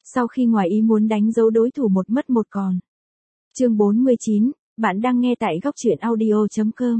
sau khi ngoài ý muốn đánh dấu đối thủ một mất một còn. Chương 49, bạn đang nghe tại góc truyện audio.com.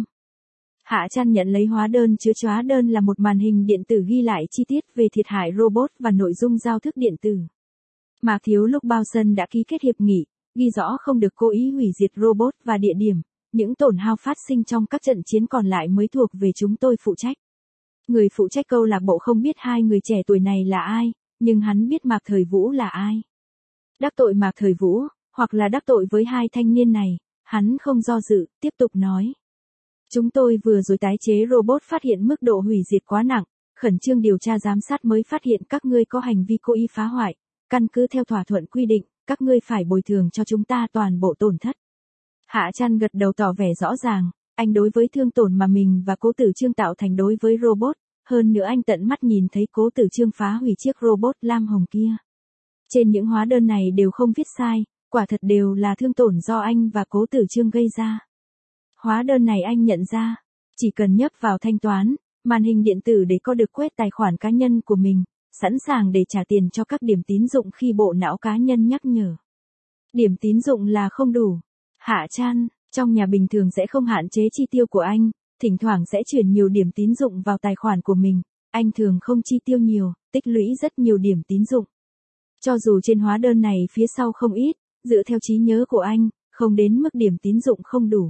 Hạ Chan nhận lấy hóa đơn chứa chóa đơn là một màn hình điện tử ghi lại chi tiết về thiệt hại robot và nội dung giao thức điện tử. Mạc Thiếu lúc bao sân đã ký kết hiệp nghị, ghi rõ không được cố ý hủy diệt robot và địa điểm, những tổn hao phát sinh trong các trận chiến còn lại mới thuộc về chúng tôi phụ trách. Người phụ trách câu lạc bộ không biết hai người trẻ tuổi này là ai, nhưng hắn biết Mạc Thời Vũ là ai. Đắc tội Mạc Thời Vũ, hoặc là đắc tội với hai thanh niên này, hắn không do dự, tiếp tục nói. Chúng tôi vừa rồi tái chế robot phát hiện mức độ hủy diệt quá nặng, khẩn trương điều tra giám sát mới phát hiện các ngươi có hành vi cố ý phá hoại, căn cứ theo thỏa thuận quy định, các ngươi phải bồi thường cho chúng ta toàn bộ tổn thất. Hạ Chan gật đầu tỏ vẻ rõ ràng, anh đối với thương tổn mà mình và Cố Tử Trương tạo thành đối với robot, hơn nữa anh tận mắt nhìn thấy Cố Tử Trương phá hủy chiếc robot lam hồng kia. Trên những hóa đơn này đều không viết sai, quả thật đều là thương tổn do anh và Cố Tử Trương gây ra. Hóa đơn này anh nhận ra, chỉ cần nhấp vào thanh toán, màn hình điện tử để có được quét tài khoản cá nhân của mình, sẵn sàng để trả tiền cho các điểm tín dụng khi bộ não cá nhân nhắc nhở. Điểm tín dụng là không đủ. Hạ Chan, trong nhà bình thường sẽ không hạn chế chi tiêu của anh, thỉnh thoảng sẽ chuyển nhiều điểm tín dụng vào tài khoản của mình, anh thường không chi tiêu nhiều, tích lũy rất nhiều điểm tín dụng. Cho dù trên hóa đơn này phía sau không ít, dựa theo trí nhớ của anh, không đến mức điểm tín dụng không đủ.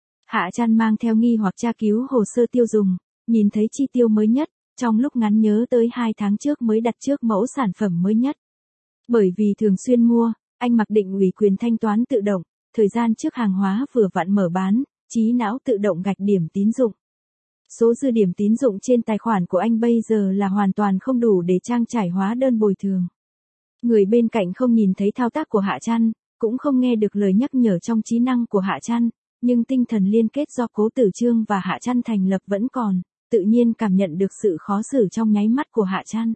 Hạ Chan mang theo nghi hoặc tra cứu hồ sơ tiêu dùng, nhìn thấy chi tiêu mới nhất, trong lúc ngắn nhớ tới 2 tháng trước mới đặt trước mẫu sản phẩm mới nhất. Bởi vì thường xuyên mua, anh mặc định ủy quyền thanh toán tự động, thời gian trước hàng hóa vừa vặn mở bán, trí não tự động gạch điểm tín dụng. Số dư điểm tín dụng trên tài khoản của anh bây giờ là hoàn toàn không đủ để trang trải hóa đơn bồi thường. Người bên cạnh không nhìn thấy thao tác của Hạ Chan, cũng không nghe được lời nhắc nhở trong trí năng của Hạ Chan, nhưng tinh thần liên kết do Cố Tử Trương và Hạ Chan thành lập vẫn còn, tự nhiên cảm nhận được sự khó xử trong nháy mắt của Hạ Chan.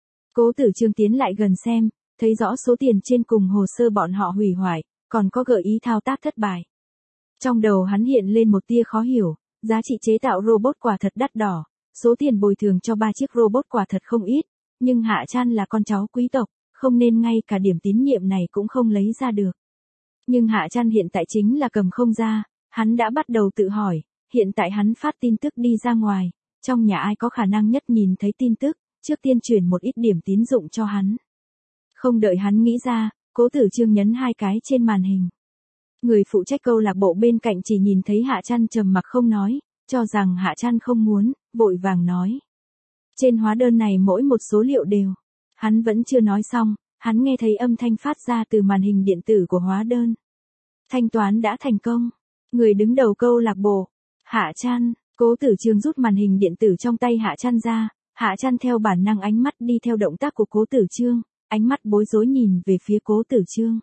Cố Tử Trương tiến lại gần xem, thấy rõ số tiền trên cùng hồ sơ bọn họ hủy hoại, còn có gợi ý thao tác thất bại. Trong đầu hắn hiện lên một tia khó hiểu, giá trị chế tạo robot quả thật đắt đỏ, số tiền bồi thường cho 3 chiếc robot quả thật không ít, nhưng Hạ Chan là con cháu quý tộc, không nên ngay cả điểm tín nhiệm này cũng không lấy ra được. Nhưng Hạ Chan hiện tại chính là cầm không ra, hắn đã bắt đầu tự hỏi, hiện tại hắn phát tin tức đi ra ngoài, trong nhà ai có khả năng nhất nhìn thấy tin tức, trước tiên chuyển một ít điểm tín dụng cho hắn. Không đợi hắn nghĩ ra, Cố Tử Trương nhấn 2 cái trên màn hình. Người phụ trách câu lạc bộ bên cạnh chỉ nhìn thấy Hạ Chan trầm mặc không nói, cho rằng Hạ Chan không muốn, vội vàng nói. Trên hóa đơn này mỗi một số liệu đều. Hắn vẫn chưa nói xong, hắn nghe thấy âm thanh phát ra từ màn hình điện tử của hóa đơn. Thanh toán đã thành công. Người đứng đầu câu lạc bộ, Hạ Chan, Cố Tử Trương rút màn hình điện tử trong tay Hạ Chan ra, Hạ Chan theo bản năng ánh mắt đi theo động tác của Cố Tử Trương, ánh mắt bối rối nhìn về phía Cố Tử Trương.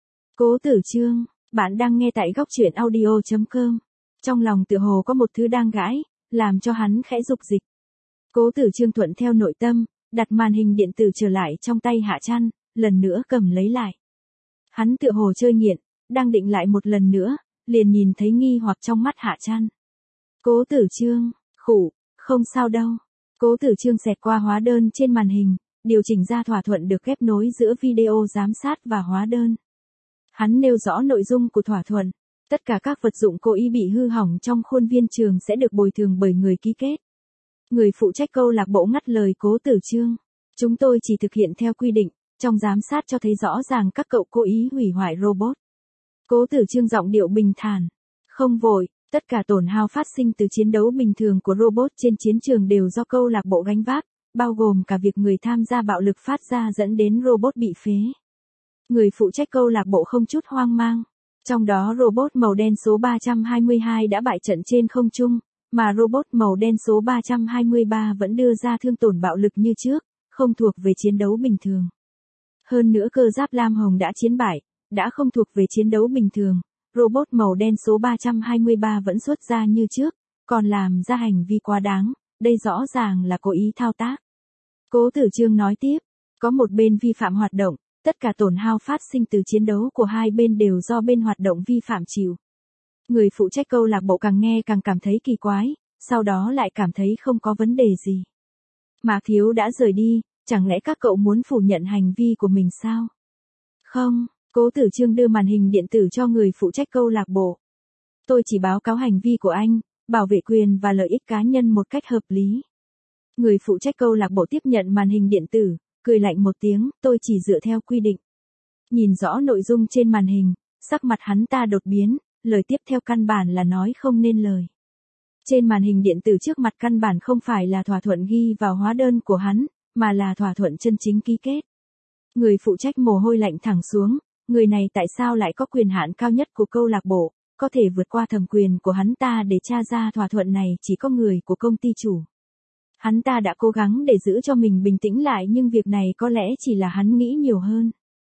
Cố Tử Trương, bạn đang nghe tại góc truyện audio.com. Trong lòng tựa hồ có một thứ đang gãi, làm cho hắn khẽ dục dịch. Cố Tử Trương thuận theo nội tâm, đặt màn hình điện tử trở lại trong tay Hạ Chan, lần nữa cầm lấy lại. Hắn tựa hồ chơi nghiện, đang định lại một lần nữa, liền nhìn thấy nghi hoặc trong mắt Hạ Chan. Cố Tử Trương, khụ, không sao đâu. Cố Tử Trương xẹt qua hóa đơn trên màn hình, điều chỉnh ra thỏa thuận được ghép nối giữa video giám sát và hóa đơn. Hắn nêu rõ nội dung của thỏa thuận, tất cả các vật dụng cố ý bị hư hỏng trong khuôn viên trường sẽ được bồi thường bởi người ký kết. Người phụ trách câu lạc bộ ngắt lời Cố Tử Trương. Chúng tôi chỉ thực hiện theo quy định, trong giám sát cho thấy rõ ràng các cậu cố ý hủy hoại robot. Cố Tử Trương giọng điệu bình thản. Không vội, tất cả tổn hao phát sinh từ chiến đấu bình thường của robot trên chiến trường đều do câu lạc bộ gánh vác, bao gồm cả việc người tham gia bạo lực phát ra dẫn đến robot bị phế. Người phụ trách câu lạc bộ không chút hoang mang. Trong đó robot màu đen số 322 đã bại trận trên không trung, mà robot màu đen số 323 vẫn đưa ra thương tổn bạo lực như trước, không thuộc về chiến đấu bình thường. Hơn nữa cơ giáp lam hồng đã chiến bại, đã không thuộc về chiến đấu bình thường, robot màu đen số 323 vẫn xuất ra như trước, còn làm ra hành vi quá đáng, đây rõ ràng là cố ý thao tác. Cố Tử Trương nói tiếp, có một bên vi phạm hoạt động, tất cả tổn hao phát sinh từ chiến đấu của hai bên đều do bên hoạt động vi phạm chịu. Người phụ trách câu lạc bộ càng nghe càng cảm thấy kỳ quái, sau đó lại cảm thấy không có vấn đề gì. Mạc Thiếu đã rời đi, chẳng lẽ các cậu muốn phủ nhận hành vi của mình sao? Không, Cố Tử Trương đưa màn hình điện tử cho người phụ trách câu lạc bộ. Tôi chỉ báo cáo hành vi của anh, bảo vệ quyền và lợi ích cá nhân một cách hợp lý. Người phụ trách câu lạc bộ tiếp nhận màn hình điện tử, cười lạnh một tiếng, tôi chỉ dựa theo quy định. Nhìn rõ nội dung trên màn hình, sắc mặt hắn ta đột biến, lời tiếp theo căn bản là nói không nên lời. Trên màn hình điện tử trước mặt căn bản không phải là thỏa thuận ghi vào hóa đơn của hắn, mà là thỏa thuận chân chính ký kết. Người phụ trách mồ hôi lạnh thẳng xuống, người này tại sao lại có quyền hạn cao nhất của câu lạc bộ, có thể vượt qua thẩm quyền của hắn ta để tra ra thỏa thuận này chỉ có người của công ty chủ. Hắn ta đã cố gắng để giữ cho mình bình tĩnh lại nhưng việc này có lẽ chỉ là hắn nghĩ nhiều hơn.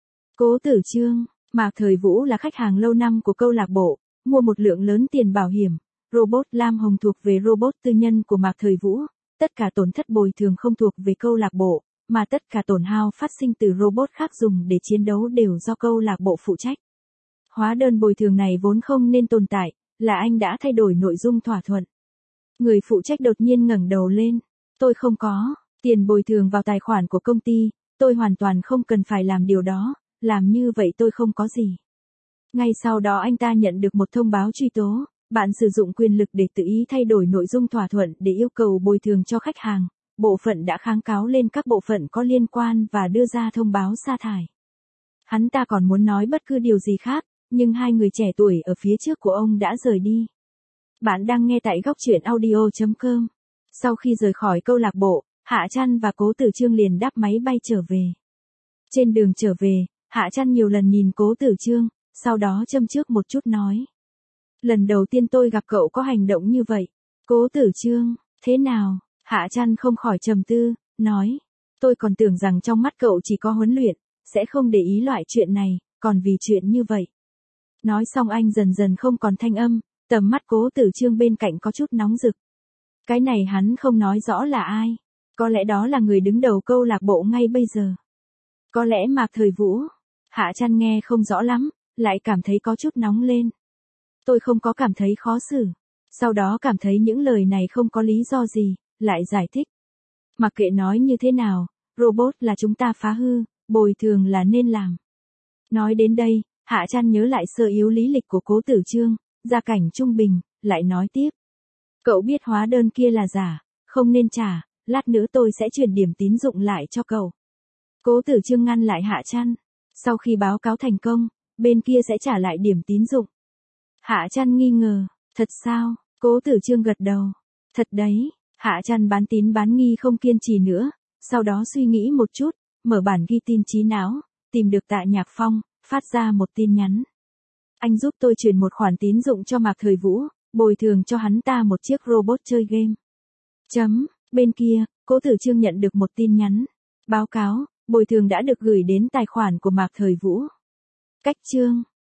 Cố Tử Trương, Mạc Thời Vũ là khách hàng lâu năm của câu lạc bộ, mua một lượng lớn tiền bảo hiểm. Robot Lam Hồng thuộc về robot tư nhân của Mạc Thời Vũ, tất cả tổn thất bồi thường không thuộc về câu lạc bộ, mà tất cả tổn hao phát sinh từ robot khác dùng để chiến đấu đều do câu lạc bộ phụ trách. Hóa đơn bồi thường này vốn không nên tồn tại, là anh đã thay đổi nội dung thỏa thuận. Người phụ trách đột nhiên ngẩng đầu lên, tôi không có tiền bồi thường vào tài khoản của công ty, tôi hoàn toàn không cần phải làm điều đó, làm như vậy tôi không có gì. Ngay sau đó anh ta nhận được một thông báo truy tố. Bạn sử dụng quyền lực để tự ý thay đổi nội dung thỏa thuận để yêu cầu bồi thường cho khách hàng. Bộ phận đã kháng cáo lên các bộ phận có liên quan và đưa ra thông báo sa thải. Hắn ta còn muốn nói bất cứ điều gì khác, nhưng hai người trẻ tuổi ở phía trước của ông đã rời đi. Bạn đang nghe tại góc truyện audio.com. Sau khi rời khỏi câu lạc bộ, Hạ Trăn và Cố Tử Trương liền đáp máy bay trở về. Trên đường trở về, Hạ Trăn nhiều lần nhìn Cố Tử Trương, sau đó châm chước một chút nói. Lần đầu tiên tôi gặp cậu có hành động như vậy. Cố Tử Trương, thế nào? Hạ Trăn không khỏi trầm tư, nói. Tôi còn tưởng rằng trong mắt cậu chỉ có huấn luyện, sẽ không để ý loại chuyện này, còn vì chuyện như vậy. Nói xong anh dần dần không còn thanh âm, tầm mắt Cố Tử Trương bên cạnh có chút nóng rực. Cái này hắn không nói rõ là ai. Có lẽ đó là người đứng đầu câu lạc bộ ngay bây giờ. Có lẽ Mạc Thời Vũ. Hạ Trăn nghe không rõ lắm, lại cảm thấy có chút nóng lên. Tôi không có cảm thấy khó xử. Sau đó cảm thấy những lời này không có lý do gì, lại giải thích. Mặc kệ nói như thế nào, robot là chúng ta phá hư, bồi thường là nên làm. Nói đến đây, Hạ Trăn nhớ lại sơ yếu lý lịch của Cố Tử Trương, gia cảnh trung bình, lại nói tiếp. Cậu biết hóa đơn kia là giả, không nên trả, lát nữa tôi sẽ chuyển điểm tín dụng lại cho cậu. Cố Tử Trương ngăn lại Hạ Trăn. Sau khi báo cáo thành công, bên kia sẽ trả lại điểm tín dụng. Hạ Trăn nghi ngờ, thật sao? Cố Tử Trương gật đầu. Thật đấy, Hạ Trăn bán tín bán nghi không kiên trì nữa, sau đó suy nghĩ một chút, mở bản ghi tin trí não, tìm được Tạ Nhạc Phong, phát ra một tin nhắn. Anh giúp tôi chuyển một khoản tín dụng cho Mạc Thời Vũ, bồi thường cho hắn ta một chiếc robot chơi game. Bên kia, Cố Tử Trương nhận được một tin nhắn. Báo cáo, bồi thường đã được gửi đến tài khoản của Mạc Thời Vũ. Cách chương